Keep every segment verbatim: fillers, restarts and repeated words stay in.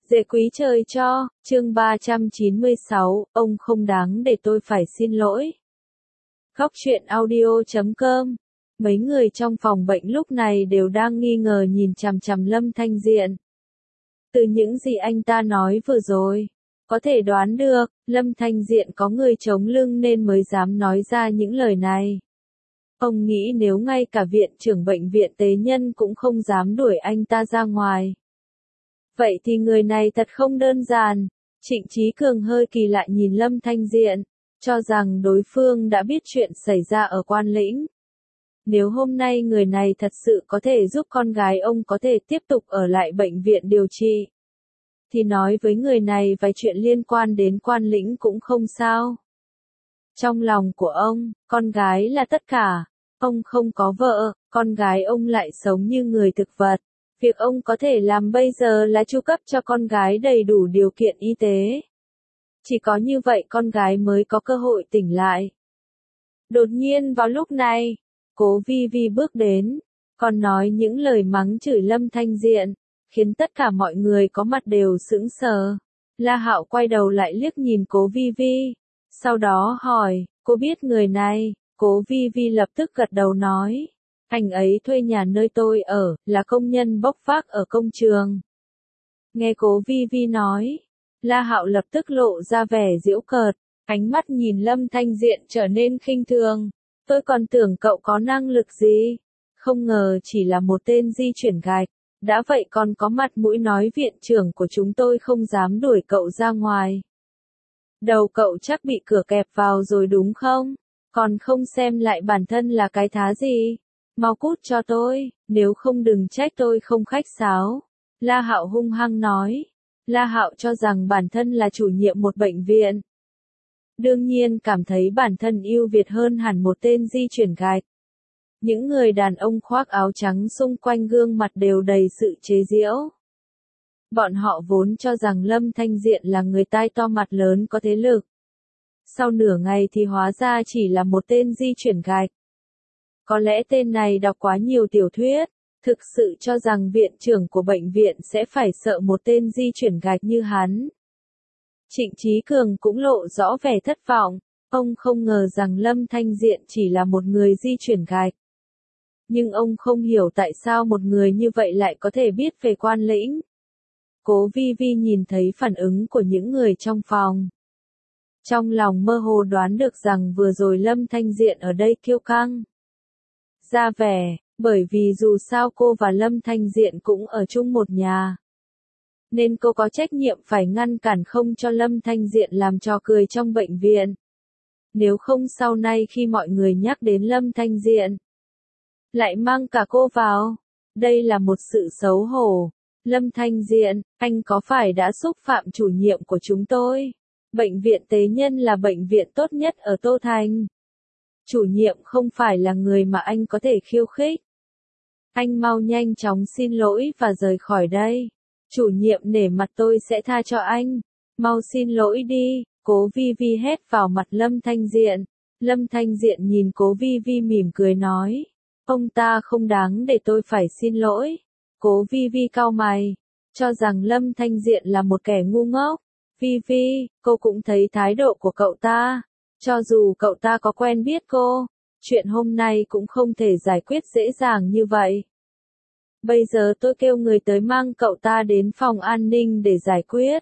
Dễ quý trời cho, chương ba trăm chín mươi sáu, ông không đáng để tôi phải xin lỗi. Góc truyện audio chấm com. Mấy người trong phòng bệnh lúc này đều đang nghi ngờ nhìn chằm chằm Lâm Thanh Diện. Từ những gì anh ta nói vừa rồi, có thể đoán được, Lâm Thanh Diện có người chống lưng nên mới dám nói ra những lời này. Ông nghĩ nếu ngay cả viện trưởng bệnh viện Tế Nhân cũng không dám đuổi anh ta ra ngoài. Vậy thì người này thật không đơn giản. Trịnh Chí Cường hơi kỳ lạ nhìn Lâm Thanh Diện, cho rằng đối phương đã biết chuyện xảy ra ở Quan Lĩnh. Nếu hôm nay người này thật sự có thể giúp con gái ông có thể tiếp tục ở lại bệnh viện điều trị, thì nói với người này vài chuyện liên quan đến Quan Lĩnh cũng không sao. Trong lòng của ông, con gái là tất cả. Ông không có vợ, con gái ông lại sống như người thực vật. Việc ông có thể làm bây giờ là chu cấp cho con gái đầy đủ điều kiện y tế. Chỉ có như vậy con gái mới có cơ hội tỉnh lại. Đột nhiên vào lúc này, Cố Vi Vi bước đến, còn nói những lời mắng chửi Lâm Thanh Diện, khiến tất cả mọi người có mặt đều sững sờ. La Hạo quay đầu lại liếc nhìn Cố Vi Vi, sau đó hỏi, cô biết người này? Cố Vi Vi lập tức gật đầu nói. Anh ấy thuê nhà nơi tôi ở, là công nhân bốc vác ở công trường. Nghe Cố Vi Vi nói, La Hạo lập tức lộ ra vẻ giễu cợt, ánh mắt nhìn Lâm Thanh Diện trở nên khinh thường. Tôi còn tưởng cậu có năng lực gì, không ngờ chỉ là một tên di chuyển gạch, đã vậy còn có mặt mũi nói viện trưởng của chúng tôi không dám đuổi cậu ra ngoài. Đầu cậu chắc bị cửa kẹp vào rồi đúng không? Còn không xem lại bản thân là cái thá gì? Mau cút cho tôi, nếu không đừng trách tôi không khách sáo. La Hạo hung hăng nói. La Hạo cho rằng bản thân là chủ nhiệm một bệnh viện. Đương nhiên cảm thấy bản thân ưu việt hơn hẳn một tên di chuyển gạch. Những người đàn ông khoác áo trắng xung quanh gương mặt đều đầy sự chế giễu. Bọn họ vốn cho rằng Lâm Thanh Diện là người tai to mặt lớn có thế lực. Sau nửa ngày thì hóa ra chỉ là một tên di chuyển gạch. Có lẽ tên này đọc quá nhiều tiểu thuyết, thực sự cho rằng viện trưởng của bệnh viện sẽ phải sợ một tên di chuyển gạch như hắn. Trịnh Chí Cường cũng lộ rõ vẻ thất vọng, ông không ngờ rằng Lâm Thanh Diện chỉ là một người di chuyển gạch. Nhưng ông không hiểu tại sao một người như vậy lại có thể biết về Quan Lĩnh. Cố Vi Vi nhìn thấy phản ứng của những người trong phòng. Trong lòng mơ hồ đoán được rằng vừa rồi Lâm Thanh Diện ở đây kiêu căng. Ra vẻ, bởi vì dù sao cô và Lâm Thanh Diện cũng ở chung một nhà. Nên cô có trách nhiệm phải ngăn cản không cho Lâm Thanh Diện làm trò cười trong bệnh viện. Nếu không sau này khi mọi người nhắc đến Lâm Thanh Diện, lại mang cả cô vào. Đây là một sự xấu hổ. Lâm Thanh Diện, anh có phải đã xúc phạm chủ nhiệm của chúng tôi? Bệnh viện Tế Nhân là bệnh viện tốt nhất ở Tô Thành. Chủ nhiệm không phải là người mà anh có thể khiêu khích. Anh mau nhanh chóng xin lỗi và rời khỏi đây. Chủ nhiệm nể mặt tôi sẽ tha cho anh. Mau xin lỗi đi, Cố Vi Vi hét vào mặt Lâm Thanh Diện. Lâm Thanh Diện nhìn Cố Vi Vi mỉm cười nói. Ông ta không đáng để tôi phải xin lỗi. Cố Vi Vi cau mày, cho rằng Lâm Thanh Diện là một kẻ ngu ngốc. Vi Vi, cô cũng thấy thái độ của cậu ta. Cho dù cậu ta có quen biết cô, chuyện hôm nay cũng không thể giải quyết dễ dàng như vậy. Bây giờ tôi kêu người tới mang cậu ta đến phòng an ninh để giải quyết.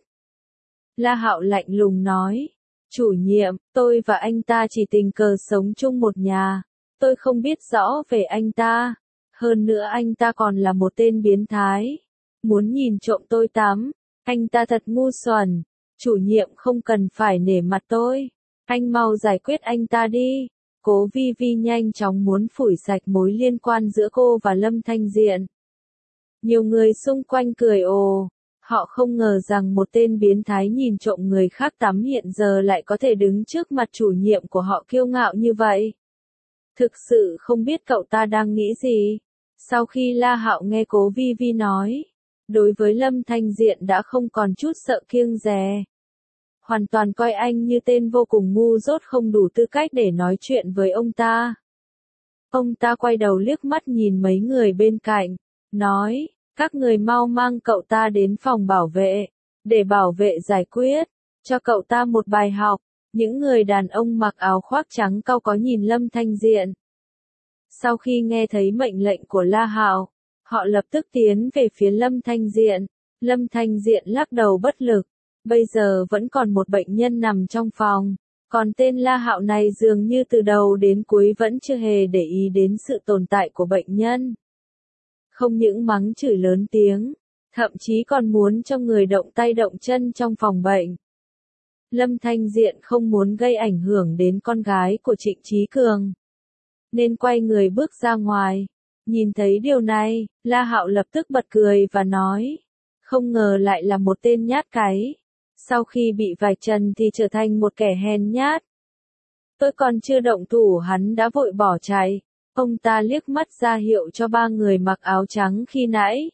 La Hạo lạnh lùng nói. Chủ nhiệm, tôi và anh ta chỉ tình cờ sống chung một nhà. Tôi không biết rõ về anh ta. Hơn nữa anh ta còn là một tên biến thái. Muốn nhìn trộm tôi tắm. Anh ta thật ngu xuẩn. Chủ nhiệm không cần phải nể mặt tôi. Anh mau giải quyết anh ta đi. Cố Vi Vi nhanh chóng muốn phủi sạch mối liên quan giữa cô và Lâm Thanh Diện. Nhiều người xung quanh cười ồ. Họ không ngờ rằng một tên biến thái nhìn trộm người khác tắm hiện giờ lại có thể đứng trước mặt chủ nhiệm của họ kiêu ngạo như vậy. Thực sự không biết cậu ta đang nghĩ gì. Sau khi La Hạo nghe Cố Vi Vi nói, đối với Lâm Thanh Diện đã không còn chút sợ kiêng dè. Hoàn toàn coi anh như tên vô cùng ngu dốt không đủ tư cách để nói chuyện với ông ta. Ông ta quay đầu liếc mắt nhìn mấy người bên cạnh, nói, các người mau mang cậu ta đến phòng bảo vệ. để bảo vệ giải quyết, cho cậu ta một bài học. Những người đàn ông mặc áo khoác trắng cau có nhìn Lâm Thanh Diện. Sau khi nghe thấy mệnh lệnh của La Hạo, họ lập tức tiến về phía Lâm Thanh Diện. Lâm Thanh Diện lắc đầu bất lực, bây giờ vẫn còn một bệnh nhân nằm trong phòng, còn tên La Hạo này dường như từ đầu đến cuối vẫn chưa hề để ý đến sự tồn tại của bệnh nhân. Không những mắng chửi lớn tiếng, thậm chí còn muốn cho người động tay động chân trong phòng bệnh. Lâm Thanh Diện không muốn gây ảnh hưởng đến con gái của Trịnh Chí Cường, nên quay người bước ra ngoài. Nhìn thấy điều này, La Hạo lập tức bật cười và nói, không ngờ lại là một tên nhát cái. Sau khi bị vạch trần thì trở thành một kẻ hèn nhát. Tôi còn chưa động thủ hắn đã vội bỏ chạy. Ông ta liếc mắt ra hiệu cho ba người mặc áo trắng khi nãy.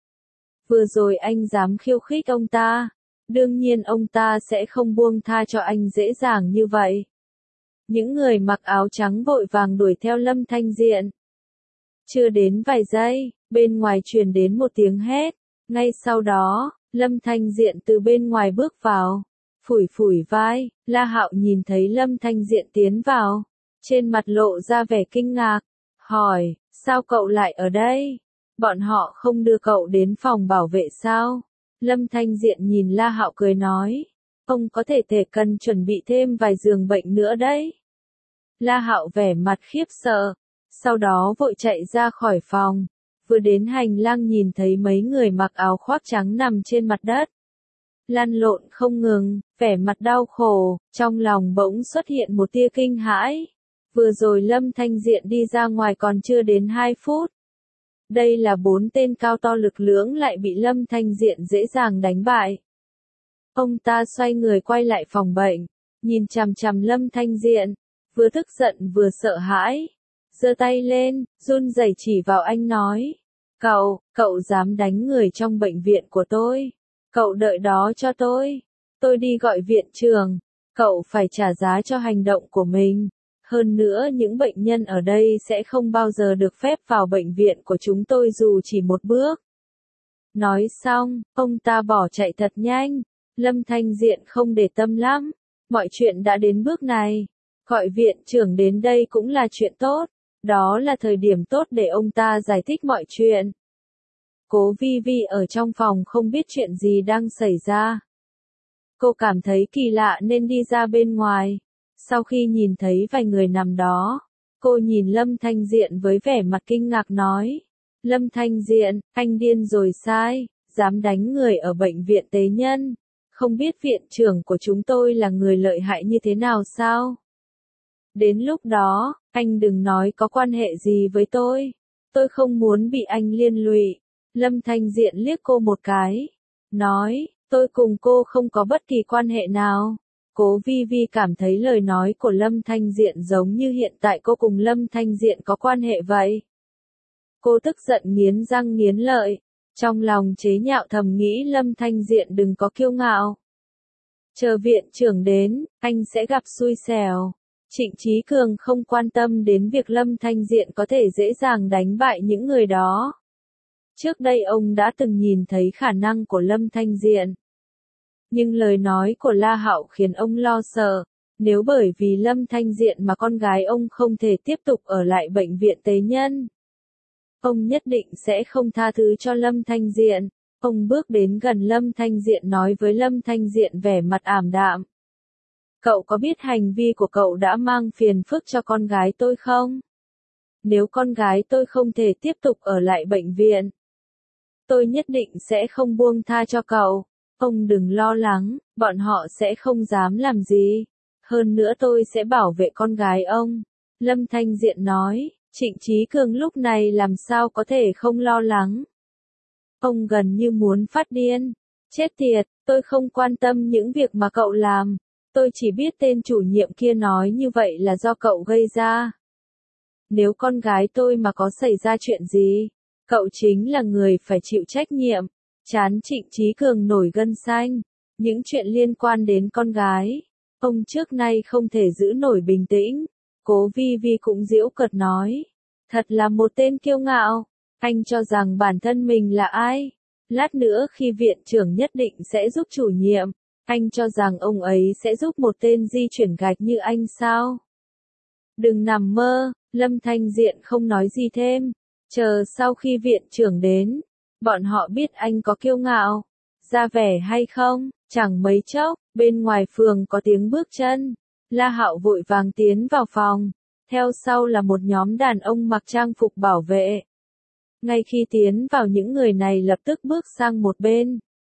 Vừa rồi anh dám khiêu khích ông ta, đương nhiên ông ta sẽ không buông tha cho anh dễ dàng như vậy. Những người mặc áo trắng vội vàng đuổi theo Lâm Thanh Diện. Chưa đến vài giây, bên ngoài truyền đến một tiếng hét. Ngay sau đó, Lâm Thanh Diện từ bên ngoài bước vào, phủi phủi vai. La Hạo nhìn thấy Lâm Thanh Diện tiến vào, trên mặt lộ ra vẻ kinh ngạc, hỏi, sao cậu lại ở đây? Bọn họ không đưa cậu đến phòng bảo vệ sao? Lâm Thanh Diện nhìn La Hạo cười nói, ông có thể thể cần chuẩn bị thêm vài giường bệnh nữa đấy. La Hạo vẻ mặt khiếp sợ, sau đó vội chạy ra khỏi phòng. Vừa đến hành lang nhìn thấy mấy người mặc áo khoác trắng nằm trên mặt đất, lăn lộn không ngừng, vẻ mặt đau khổ, trong lòng bỗng xuất hiện một tia kinh hãi. Vừa rồi Lâm Thanh Diện đi ra ngoài còn chưa đến hai phút. Đây là bốn tên cao to lực lưỡng lại bị Lâm Thanh Diện dễ dàng đánh bại. Ông ta xoay người quay lại phòng bệnh, nhìn chằm chằm Lâm Thanh Diện, vừa tức giận vừa sợ hãi. Giơ tay lên, run rẩy chỉ vào anh nói, cậu, cậu dám đánh người trong bệnh viện của tôi. Cậu đợi đó cho tôi. Tôi đi gọi viện trưởng. Cậu phải trả giá cho hành động của mình. Hơn nữa những bệnh nhân ở đây sẽ không bao giờ được phép vào bệnh viện của chúng tôi dù chỉ một bước. Nói xong, ông ta bỏ chạy thật nhanh. Lâm Thanh Diện không để tâm lắm. Mọi chuyện đã đến bước này. Gọi viện trưởng đến đây cũng là chuyện tốt. Đó là thời điểm tốt để ông ta giải thích mọi chuyện. Cố Vi Vi ở trong phòng không biết chuyện gì đang xảy ra. Cô cảm thấy kỳ lạ nên đi ra bên ngoài. Sau khi nhìn thấy vài người nằm đó, cô nhìn Lâm Thanh Diện với vẻ mặt kinh ngạc nói. Lâm Thanh Diện, anh điên rồi sai, dám đánh người ở bệnh viện tế nhân. Không biết viện trưởng của chúng tôi là người lợi hại như thế nào sao? Đến lúc đó, anh đừng nói có quan hệ gì với tôi. Tôi không muốn bị anh liên lụy. Lâm Thanh Diện liếc cô một cái, nói, tôi cùng cô không có bất kỳ quan hệ nào. Cố Vi Vi cảm thấy lời nói của Lâm Thanh Diện giống như hiện tại cô cùng Lâm Thanh Diện có quan hệ vậy. Cô tức giận nghiến răng nghiến lợi, trong lòng chế nhạo thầm nghĩ Lâm Thanh Diện đừng có kiêu ngạo. Chờ viện trưởng đến, anh sẽ gặp xui xẻo. Trịnh Chí Cường không quan tâm đến việc Lâm Thanh Diện có thể dễ dàng đánh bại những người đó. Trước đây ông đã từng nhìn thấy khả năng của Lâm Thanh Diện. Nhưng lời nói của La Hạo khiến ông lo sợ, nếu bởi vì Lâm Thanh Diện mà con gái ông không thể tiếp tục ở lại bệnh viện tế nhân, ông nhất định sẽ không tha thứ cho Lâm Thanh Diện. Ông bước đến gần Lâm Thanh Diện nói với Lâm Thanh Diện vẻ mặt ảm đạm. Cậu có biết hành vi của cậu đã mang phiền phức cho con gái tôi không? Nếu con gái tôi không thể tiếp tục ở lại bệnh viện, tôi nhất định sẽ không buông tha cho cậu. Ông đừng lo lắng, bọn họ sẽ không dám làm gì. Hơn nữa tôi sẽ bảo vệ con gái ông. Lâm Thanh Diện nói, Trịnh Chí Cường lúc này làm sao có thể không lo lắng. Ông gần như muốn phát điên. Chết tiệt, tôi không quan tâm những việc mà cậu làm. Tôi chỉ biết tên chủ nhiệm kia nói như vậy là do cậu gây ra. Nếu con gái tôi mà có xảy ra chuyện gì, cậu chính là người phải chịu trách nhiệm. Trán Trịnh Chí Cường nổi gân xanh. Những chuyện liên quan đến con gái, ông trước nay không thể giữ nổi bình tĩnh. Cố Vi Vi cũng giễu cợt nói. Thật là một tên kiêu ngạo. Anh cho rằng bản thân mình là ai? Lát nữa khi viện trưởng nhất định sẽ giúp chủ nhiệm, anh cho rằng ông ấy sẽ giúp một tên di chuyển gạch như anh sao? Đừng nằm mơ, Lâm Thanh Diện không nói gì thêm. Chờ sau khi viện trưởng đến, bọn họ biết anh có kiêu ngạo, ra vẻ hay không, chẳng mấy chốc, bên ngoài phường có tiếng bước chân. La Hạo vội vàng tiến vào phòng, theo sau là một nhóm đàn ông mặc trang phục bảo vệ. Ngay khi tiến vào những người này lập tức bước sang một bên.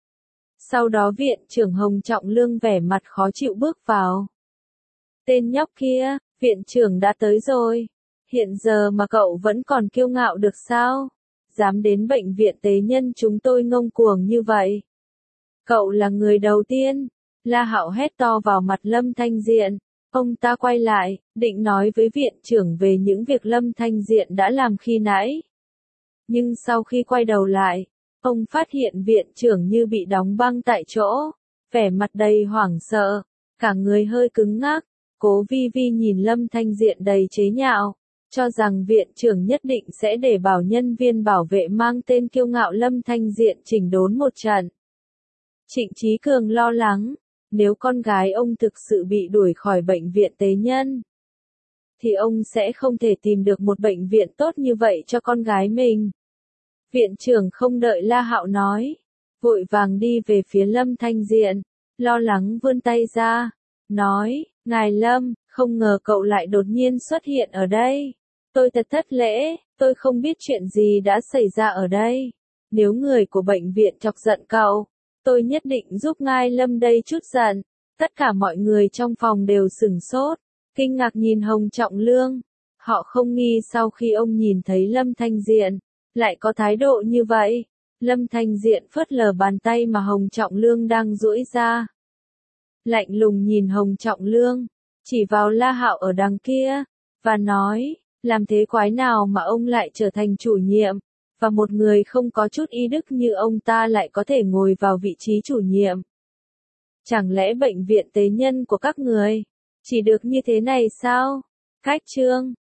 Sau đó viện trưởng Hồng Trọng Lương vẻ mặt khó chịu bước vào. Tên nhóc kia, viện trưởng đã tới rồi. Hiện giờ mà cậu vẫn còn kiêu ngạo được sao? Dám đến bệnh viện tế nhân chúng tôi ngông cuồng như vậy. Cậu là người đầu tiên. La Hạo hét to vào mặt Lâm Thanh Diện. Ông ta quay lại, định nói với viện trưởng về những việc Lâm Thanh Diện đã làm khi nãy. Nhưng sau khi quay đầu lại, ông phát hiện viện trưởng như bị đóng băng tại chỗ, vẻ mặt đầy hoảng sợ, cả người hơi cứng ngắc. Cố Vi Vi nhìn Lâm Thanh Diện đầy chế nhạo, cho rằng viện trưởng nhất định sẽ để bảo nhân viên bảo vệ mang tên kiêu ngạo Lâm Thanh Diện chỉnh đốn một trận. Trịnh Chí Cường lo lắng, nếu con gái ông thực sự bị đuổi khỏi bệnh viện tế nhân, thì ông sẽ không thể tìm được một bệnh viện tốt như vậy cho con gái mình. Viện trưởng không đợi La Hạo nói, vội vàng đi về phía Lâm Thanh Diện, lo lắng vươn tay ra, nói, ngài Lâm, không ngờ cậu lại đột nhiên xuất hiện ở đây. Tôi thật thất lễ, tôi không biết chuyện gì đã xảy ra ở đây. Nếu người của bệnh viện chọc giận cậu, tôi nhất định giúp ngài Lâm đây chút giận. Tất cả mọi người trong phòng đều sửng sốt, kinh ngạc nhìn Hồng Trọng Lương. Họ không nghi sau khi ông nhìn thấy Lâm Thanh Diện, lại có thái độ như vậy. Lâm Thanh Diện phớt lờ bàn tay mà Hồng Trọng Lương đang duỗi ra. Lạnh lùng nhìn Hồng Trọng Lương, chỉ vào La Hạo ở đằng kia, và nói, làm thế quái nào mà ông lại trở thành chủ nhiệm, và một người không có chút y đức như ông ta lại có thể ngồi vào vị trí chủ nhiệm. Chẳng lẽ bệnh viện tế nhân của các người chỉ được như thế này sao? Cách chương